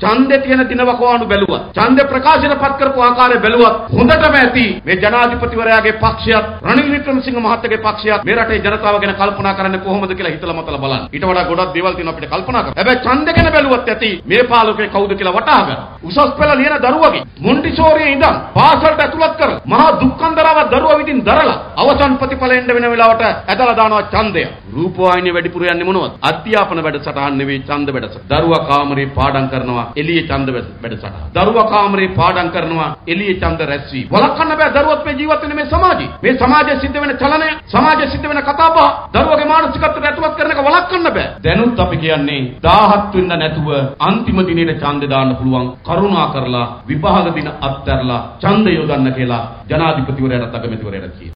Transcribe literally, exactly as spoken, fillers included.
ඡන්දේ තියෙන දිනවකවානු බැලුවත් ඡන්ද ප්‍රකාශන පත් කරපු ආකාරය බැලුවත් හොඳටම ඇති මේ ජනාධිපතිවරයාගේ පක්ෂයත් රනිල් වික්‍රමසිංහ මහත්තයාගේ පක්ෂයත් මේ රටේ ජනතාව ගැන කල්පනා කරන්නේ කොහොමද කියලා හිතලා මතලා බලන්න. ඊට වඩා ගොඩක් දේවල් තියෙනවා අපිට කල්පනා කරන්න. හැබැයි ඡන්ද ගැන බැලුවත් ඇති මේ පාලකේ කවුද කියලා වටහා ගන්න. උසස් පෙළ ලියන දරුවගේ මොන්ටිසෝරියේ ඉඳන් පාසලට ඇතුළත් කර මහා දුක්ඛන්දරාව දරුවා විදිහින් දරලා අවසන් ප්‍රතිඵල එන්න වෙන වෙලාවට ඇදලා දානවා ඡන්දය. රූපවාහිනිය වැඩිපුර යන්නේ මොනවද? අධ්‍යාපන වැඩසටහන් නෙවෙයි ඡන්ද වැඩසටහන. දරුවා කාමරේ පාඩම් කරනවා එළියේ ඡන්ද වැඩසටහන. දරුවා කාමරේ පාඩම් කරනවා එළියේ ඡන්ද රැස්වීම. වළක්වන්න බෑ දරුවත් මේ ජීවත් වෙන මේ සමාජේ. මේ සමාජයේ සිද්ධ වෙන චලනය, සමාජයේ සිද්ධ වෙන කතාබහ, දරුවගේ මානසිකත්වයට ඇතුළත් කරන එක වළක්වන්න බෑ. දැනුත් අපි කියන්නේ දාහත් වෙනිදා නැතුව අන්තිම දිනේට ඡන්ද දාන්න පුළුවන්. කරුණා කරලා විභාග දින අත්හැරලා ඡන්ද යොදන්න කියලා ජනාධිපතිවරයාට අගමැතිවරයාට කියනවා.